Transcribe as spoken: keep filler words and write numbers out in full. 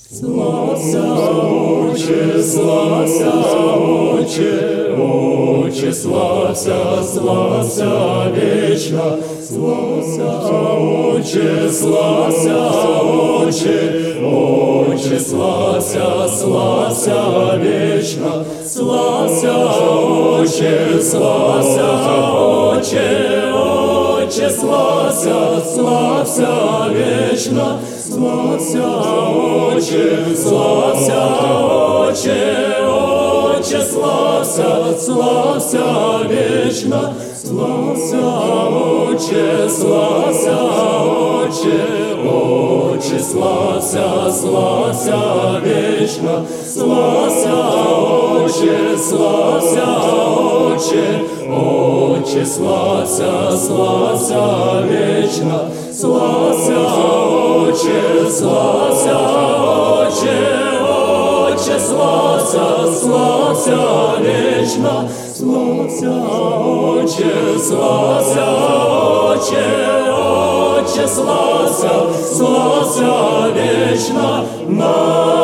Слався, Отче, слався, Отче, Отче, слався, слався вічно. Слався, Отче, слався, Отче, Отче, слався, слався вічно. Слався, Отче, слався, Отче, Отче, слався, слався вічно. Слався, Отче, слався, Отче, Отче, слався, слався вічно. Слався, Отче, слався, Отче, Отче, слався, слався вічно. Слався, Отче, слався, Отче, Отче, слався, слався вічно. Слався, Отче, слався, Отче, Отче, слався, слався вічно. Слався, Отче, слався, Отче, Отче, слався, слався вічно.